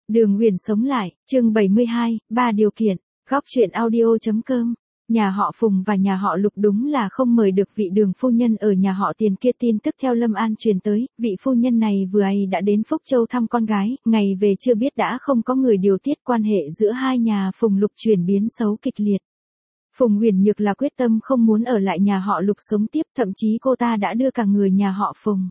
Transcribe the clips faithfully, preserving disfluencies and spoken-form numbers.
Đường Huyền sống lại, chương bảy mươi hai, ba điều kiện, góc truyện audio.com. Nhà họ Phùng và nhà họ Lục đúng là không mời được vị Đường phu nhân ở nhà họ Tiền kia. Tin tức theo Lâm An truyền tới, vị phu nhân này vừa ấy đã đến Phúc Châu thăm con gái, ngày về chưa biết đã không có người điều tiết, quan hệ giữa hai nhà Phùng Lục chuyển biến xấu kịch liệt. Phùng Huyền Nhược là quyết tâm không muốn ở lại nhà họ Lục sống tiếp, thậm chí cô ta đã đưa cả người nhà họ Phùng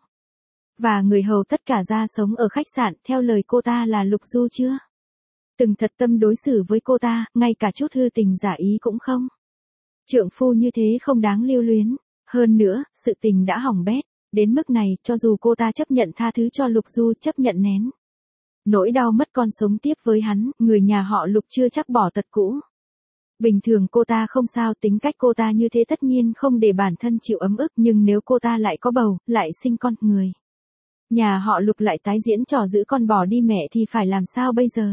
và người hầu tất cả ra sống ở khách sạn, theo lời cô ta là Lục Du chưa từng thật tâm đối xử với cô ta, ngay cả chút hư tình giả ý cũng không. Trượng phu như thế không đáng lưu luyến, hơn nữa, sự tình đã hỏng bét, đến mức này, cho dù cô ta chấp nhận tha thứ cho Lục Du, chấp nhận nén nỗi đau mất con sống tiếp với hắn, người nhà họ Lục chưa chắc bỏ tật cũ. Bình thường cô ta không sao, tính cách cô ta như thế tất nhiên không để bản thân chịu ấm ức, nhưng nếu cô ta lại có bầu, lại sinh con, người nhà họ Lục lại tái diễn trò giữ con bỏ đi mẹ thì phải làm sao bây giờ?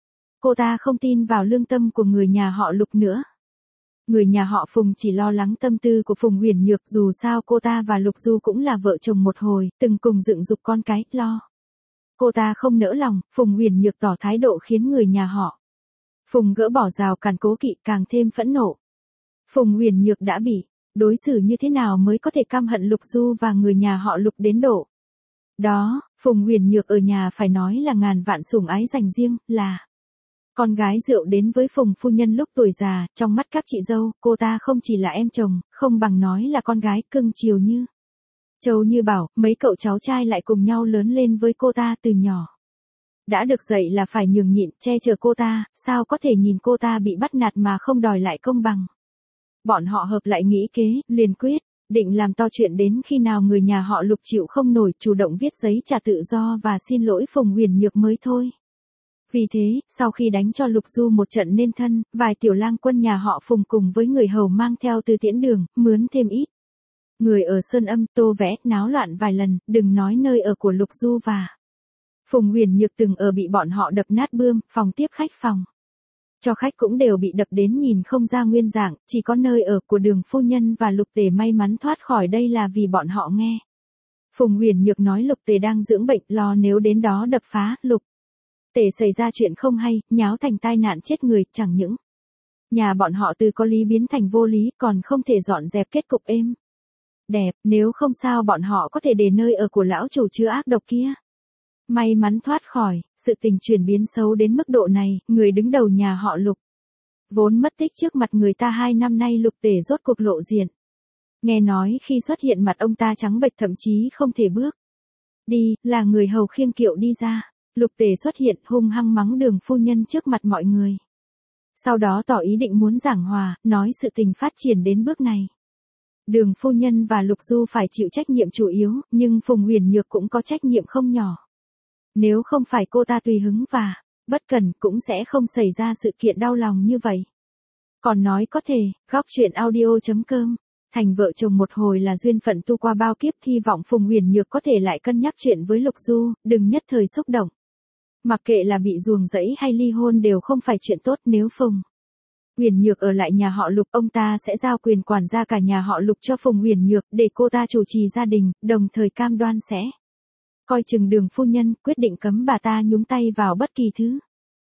Cô ta không tin vào lương tâm của người nhà họ Lục nữa. Người nhà họ Phùng chỉ lo lắng tâm tư của Phùng Huyền Nhược, dù sao cô ta và Lục Du cũng là vợ chồng một hồi, từng cùng dựng dục con cái, lo. Cô ta không nỡ lòng, Phùng Huyền Nhược tỏ thái độ khiến người nhà họ Phùng gỡ bỏ rào cản cố kỵ, càng thêm phẫn nộ. Phùng Huyền Nhược đã bị đối xử như thế nào mới có thể căm hận Lục Du và người nhà họ Lục đến độ đó? Phùng Huyền Nhược ở nhà phải nói là ngàn vạn sủng ái dành riêng, là con gái rượu đến với Phùng phu nhân lúc tuổi già, trong mắt các chị dâu, cô ta không chỉ là em chồng, không bằng nói là con gái cưng chiều như Châu như Bảo, mấy cậu cháu trai lại cùng nhau lớn lên với cô ta từ nhỏ. Đã được dạy là phải nhường nhịn, che chở cô ta, sao có thể nhìn cô ta bị bắt nạt mà không đòi lại công bằng. Bọn họ hợp lại nghĩ kế, liền quyết định làm to chuyện đến khi nào người nhà họ Lục chịu không nổi, chủ động viết giấy trả tự do và xin lỗi Phùng Huyền Nhược mới thôi. Vì thế, sau khi đánh cho Lục Du một trận nên thân, vài tiểu lang quân nhà họ Phùng cùng với người hầu mang theo từ Tiễn Đường, mướn thêm ít người ở Sơn Âm, tô vẽ, náo loạn vài lần, đừng nói nơi ở của Lục Du và Phùng Huyền Nhược từng ở bị bọn họ đập nát bươm, phòng tiếp khách phòng cho khách cũng đều bị đập đến nhìn không ra nguyên dạng, chỉ có nơi ở của Đường phu nhân và Lục Tề may mắn thoát khỏi đây là vì bọn họ nghe Phùng Huyền Nhược nói Lục Tề đang dưỡng bệnh, lo nếu đến đó đập phá Lục Tề xảy ra chuyện không hay, nháo thành tai nạn chết người, chẳng những nhà bọn họ từ có lý biến thành vô lý, còn không thể dọn dẹp kết cục êm đẹp, nếu không sao bọn họ có thể để nơi ở của lão chủ chứa ác độc kia. May mắn thoát khỏi, sự tình chuyển biến xấu đến mức độ này, người đứng đầu nhà họ Lục vốn mất tích trước mặt người ta hai năm nay, Lục Tề rốt cuộc lộ diện. Nghe nói khi xuất hiện mặt ông ta trắng bệch, thậm chí không thể bước đi, là người hầu khiêng kiệu đi ra. Lục Tề xuất hiện, hung hăng mắng Đường phu nhân trước mặt mọi người. Sau đó tỏ ý định muốn giảng hòa, nói sự tình phát triển đến bước này, Đường phu nhân và Lục Du phải chịu trách nhiệm chủ yếu, nhưng Phùng Huyền Nhược cũng có trách nhiệm không nhỏ. Nếu không phải cô ta tùy hứng và bất cần, cũng sẽ không xảy ra sự kiện đau lòng như vậy. Còn nói có thể, góc truyện audio.com, thành vợ chồng một hồi là duyên phận tu qua bao kiếp, hy vọng Phùng Huyền Nhược có thể lại cân nhắc chuyện với Lục Du, đừng nhất thời xúc động. Mặc kệ là bị ruồng rẫy hay ly hôn đều không phải chuyện tốt, nếu Phùng Huyền Nhược ở lại nhà họ Lục, ông ta sẽ giao quyền quản gia cả nhà họ Lục cho Phùng Huyền Nhược, để cô ta chủ trì gia đình, đồng thời cam đoan sẽ coi chừng Đường phu nhân, quyết định cấm bà ta nhúng tay vào bất kỳ thứ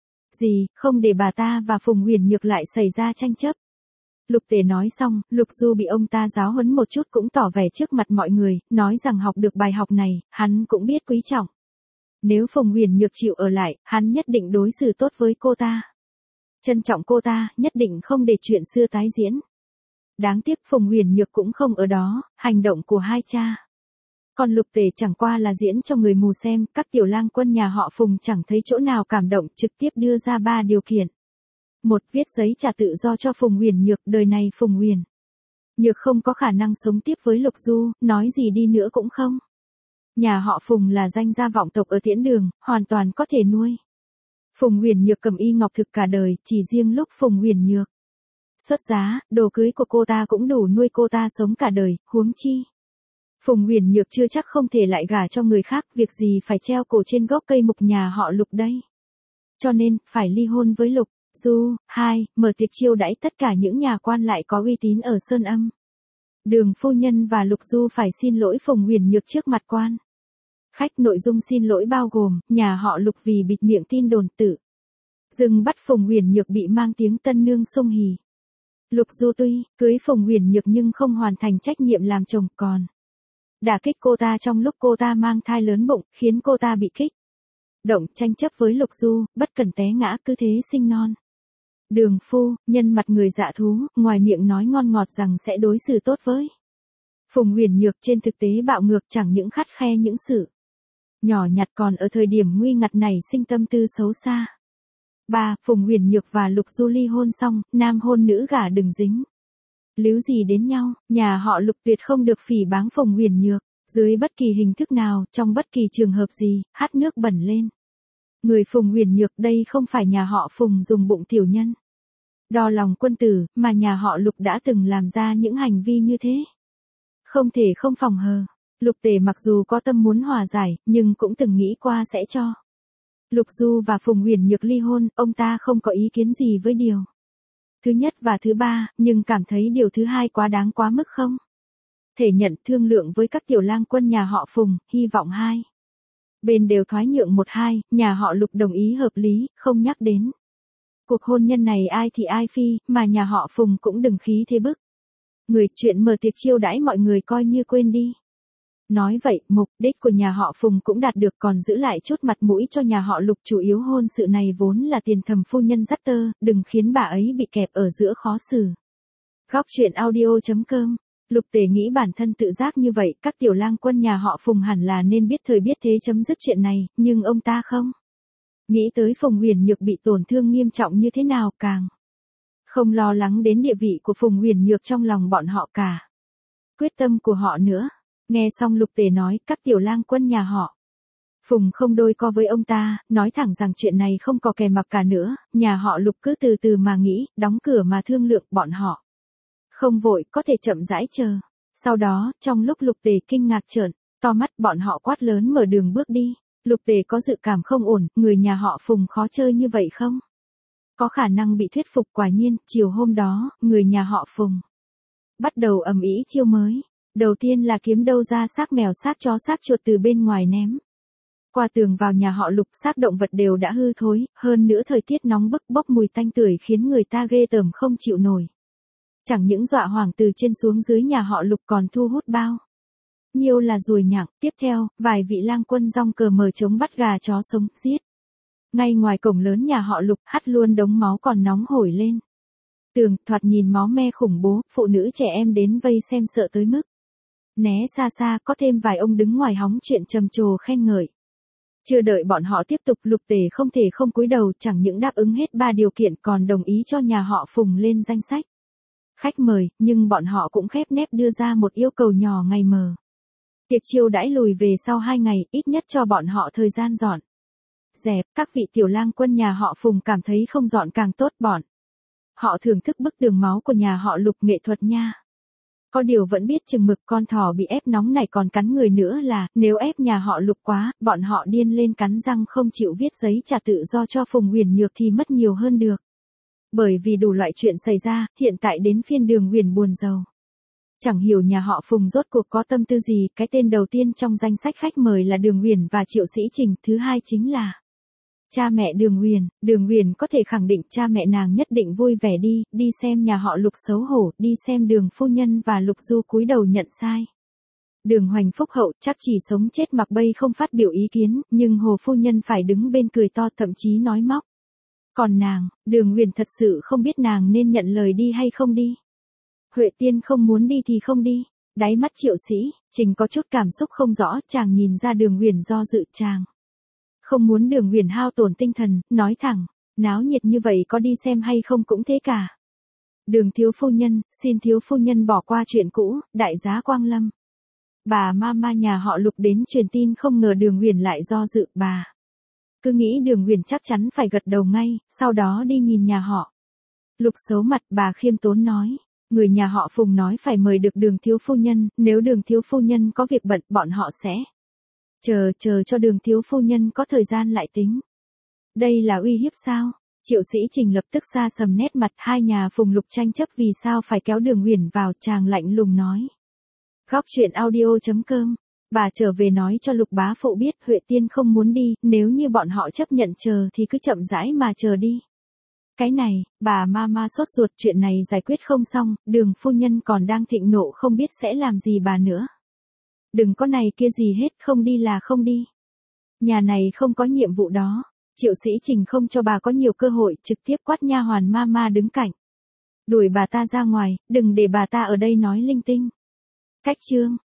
gì, không để bà ta và Phùng Huyền Nhược lại xảy ra tranh chấp. Lục Tề nói xong, Lục Du bị ông ta giáo huấn một chút cũng tỏ vẻ trước mặt mọi người, nói rằng học được bài học này, hắn cũng biết quý trọng. Nếu Phùng Huyền Nhược chịu ở lại, hắn nhất định đối xử tốt với cô ta, trân trọng cô ta, nhất định không để chuyện xưa tái diễn. Đáng tiếc Phùng Huyền Nhược cũng không ở đó, hành động của hai cha còn Lục Tề chẳng qua là diễn cho người mù xem, các tiểu lang quân nhà họ Phùng chẳng thấy chỗ nào cảm động, trực tiếp đưa ra ba điều kiện. Một, viết giấy trả tự do cho Phùng Huyền Nhược, đời này Phùng Huyền Nhược không có khả năng sống tiếp với Lục Du, nói gì đi nữa cũng không. Nhà họ Phùng là danh gia vọng tộc ở Tiễn Đường, hoàn toàn có thể nuôi Phùng Huyền Nhược cầm y ngọc thực cả đời, chỉ riêng lúc Phùng Huyền Nhược xuất giá, đồ cưới của cô ta cũng đủ nuôi cô ta sống cả đời, huống chi Phùng Huyền Nhược chưa chắc không thể lại gả cho người khác, việc gì phải treo cổ trên gốc cây mục nhà họ Lục đây. Cho nên, phải ly hôn với Lục Du. Hai, mở tiệc chiêu đãi tất cả những nhà quan lại có uy tín ở Sơn Âm. Đường phu nhân và Lục Du phải xin lỗi Phùng Huyền Nhược trước mặt quan Khách nội dung xin lỗi bao gồm, nhà họ Lục vì bịt miệng tin đồn tự dưng bắt Phùng Huyền Nhược bị mang tiếng tân nương xung hỉ. Lục Du tuy cưới Phùng Huyền Nhược nhưng không hoàn thành trách nhiệm làm chồng, còn đả kích cô ta trong lúc cô ta mang thai lớn bụng, khiến cô ta bị kích động tranh chấp với Lục Du, bất cần té ngã cứ thế sinh non. Đường Phu, nhân mặt người dạ thú, ngoài miệng nói ngon ngọt rằng sẽ đối xử tốt với Phùng Huyền Nhược, trên thực tế bạo ngược, chẳng những khắt khe những sự nhỏ nhặt còn ở thời điểm nguy ngặt này sinh tâm tư xấu xa. ba. Phùng Huyền Nhược và Lục Du ly hôn xong, nam hôn nữ gả đừng dính líu gì đến nhau, nhà họ Lục tuyệt không được phỉ báng Phùng Huyền Nhược, dưới bất kỳ hình thức nào, trong bất kỳ trường hợp gì, hát nước bẩn lên người Phùng Huyền Nhược. Đây không phải nhà họ Phùng dùng bụng tiểu nhân đo lòng quân tử, mà nhà họ Lục đã từng làm ra những hành vi như thế. Không thể không phòng hờ. Lục Tề mặc dù có tâm muốn hòa giải, nhưng cũng từng nghĩ qua sẽ cho Lục Du và Phùng Huyền Nhược ly hôn, ông ta không có ý kiến gì với điều thứ nhất và thứ ba, nhưng cảm thấy điều thứ hai quá đáng quá mức không thể nhận. Thương lượng với các tiểu lang quân nhà họ Phùng, hy vọng hai bên đều thoái nhượng một hai, nhà họ Lục đồng ý hợp lý, không nhắc đến cuộc hôn nhân này ai thì ai phi, mà nhà họ Phùng cũng đừng khí thế bức người. Chuyện mở tiệc chiêu đãi mọi người coi như quên đi. Nói vậy, mục đích của nhà họ Phùng cũng đạt được, còn giữ lại chút mặt mũi cho nhà họ Lục. Chủ yếu hôn sự này vốn là tiền thầm phu nhân dắt tơ, đừng khiến bà ấy bị kẹp ở giữa khó xử. Góc truyện audio chấm com. Lục Tề nghĩ bản thân tự giác như vậy, các tiểu lang quân nhà họ Phùng hẳn là nên biết thời biết thế chấm dứt chuyện này, nhưng ông ta không nghĩ tới Phùng Huyền Nhược bị tổn thương nghiêm trọng như thế nào, càng không lo lắng đến địa vị của Phùng Huyền Nhược trong lòng bọn họ cả quyết tâm của họ nữa. Nghe xong Lục Tề nói, các tiểu lang quân nhà họ Phùng không đôi co với ông ta, nói thẳng rằng chuyện này không có kè mặc cả nữa, nhà họ Lục cứ từ từ mà nghĩ, đóng cửa mà thương lượng, bọn họ không vội, có thể chậm rãi chờ. Sau đó, trong lúc Lục Tề kinh ngạc trợn to mắt, bọn họ quát lớn mở đường bước đi. Lục Tề có dự cảm không ổn, người nhà họ Phùng khó chơi như vậy không có khả năng bị thuyết phục. Quả nhiên, chiều hôm đó, người nhà họ Phùng bắt đầu ầm ĩ chiêu mới. Đầu tiên là kiếm đâu ra xác mèo, xác chó, xác chuột từ bên ngoài ném qua tường vào nhà họ Lục. Xác động vật đều đã hư thối, hơn nữa thời tiết nóng bức bốc mùi tanh tưởi khiến người ta ghê tởm không chịu nổi. Chẳng những dọa hoảng từ trên xuống dưới nhà họ Lục, còn thu hút bao nhiêu là ruồi nhặng. Tiếp theo, vài vị lang quân rong cờ mở trống bắt gà chó sống, giết ngay ngoài cổng lớn nhà họ Lục, hắt luôn đống máu còn nóng hổi lên tường, thoạt nhìn máu me khủng bố. Phụ nữ trẻ em đến vây xem sợ tới mức né xa xa, có thêm vài ông đứng ngoài hóng chuyện trầm trồ khen ngợi. Chưa đợi bọn họ tiếp tục, Lục Tề không thể không cúi đầu, chẳng những đáp ứng hết ba điều kiện còn đồng ý cho nhà họ Phùng lên danh sách khách mời, nhưng bọn họ cũng khép nép đưa ra một yêu cầu nhỏ. Ngày mờ tiệc chiêu đãi lùi về sau hai ngày, ít nhất cho bọn họ thời gian dọn dẹp. Các vị tiểu lang quân nhà họ Phùng cảm thấy không dọn càng tốt, bọn họ thưởng thức bức tường máu của nhà họ Lục nghệ thuật nha. Có điều vẫn biết chừng mực, con thỏ bị ép nóng này còn cắn người nữa là, nếu ép nhà họ Lục quá, bọn họ điên lên cắn răng không chịu viết giấy trả tự do cho Phùng Huyền Nhược thì mất nhiều hơn được. Bởi vì đủ loại chuyện xảy ra, hiện tại đến phiên Đường Huyền buồn rầu. Chẳng hiểu nhà họ Phùng rốt cuộc có tâm tư gì. Cái tên đầu tiên trong danh sách khách mời là Đường Huyền và Triệu Sĩ Trình, thứ hai chính là cha mẹ Đường Huyền. Đường Huyền có thể khẳng định cha mẹ nàng nhất định vui vẻ đi, đi xem nhà họ Lục xấu hổ, đi xem Đường phu nhân và Lục Du cúi đầu nhận sai. Đường Hoành phúc hậu, chắc chỉ sống chết mặc bay không phát biểu ý kiến, nhưng Hồ phu nhân phải đứng bên cười to, thậm chí nói móc. Còn nàng, Đường Huyền thật sự không biết nàng nên nhận lời đi hay không đi. Huệ Tiên không muốn đi thì không đi. Đáy mắt Triệu Sĩ Trình có chút cảm xúc không rõ, chàng nhìn ra Đường Huyền do dự, chàng không muốn Đường Huyền hao tổn tinh thần, nói thẳng, náo nhiệt như vậy có đi xem hay không cũng thế cả. Đường thiếu phu nhân, xin thiếu phu nhân bỏ qua chuyện cũ, đại giá Quang Lâm. Bà mama nhà họ Lục đến truyền tin, không ngờ Đường Huyền lại do dự. Bà cứ nghĩ Đường Huyền chắc chắn phải gật đầu ngay, sau đó đi nhìn nhà họ Lục xấu mặt. Bà khiêm tốn nói, người nhà họ Phùng nói phải mời được Đường thiếu phu nhân, nếu Đường thiếu phu nhân có việc bận, bọn họ sẽ chờ chờ cho Đường thiếu phu nhân có thời gian lại tính. Đây là uy hiếp sao? Triệu Sĩ Trình lập tức xa sầm nét mặt. Hai nhà Phùng Lục tranh chấp vì sao phải kéo Đường Huyền vào, chàng lạnh lùng nói. Góc truyện audio chấm com Bà trở về nói cho Lục bá phụ biết Huệ Tiên không muốn đi, nếu như bọn họ chấp nhận chờ thì cứ chậm rãi mà chờ đi. Cái này, bà ma ma sốt ruột, chuyện này giải quyết không xong, Đường phu nhân còn đang thịnh nộ không biết sẽ làm gì bà nữa. Đừng có này kia gì hết, không đi là không đi. Nhà này không có nhiệm vụ đó. Triệu Sĩ Trình không cho bà có nhiều cơ hội, trực tiếp quát nha hoàn ma ma đứng cạnh. Đuổi bà ta ra ngoài, đừng để bà ta ở đây nói linh tinh. Cách chương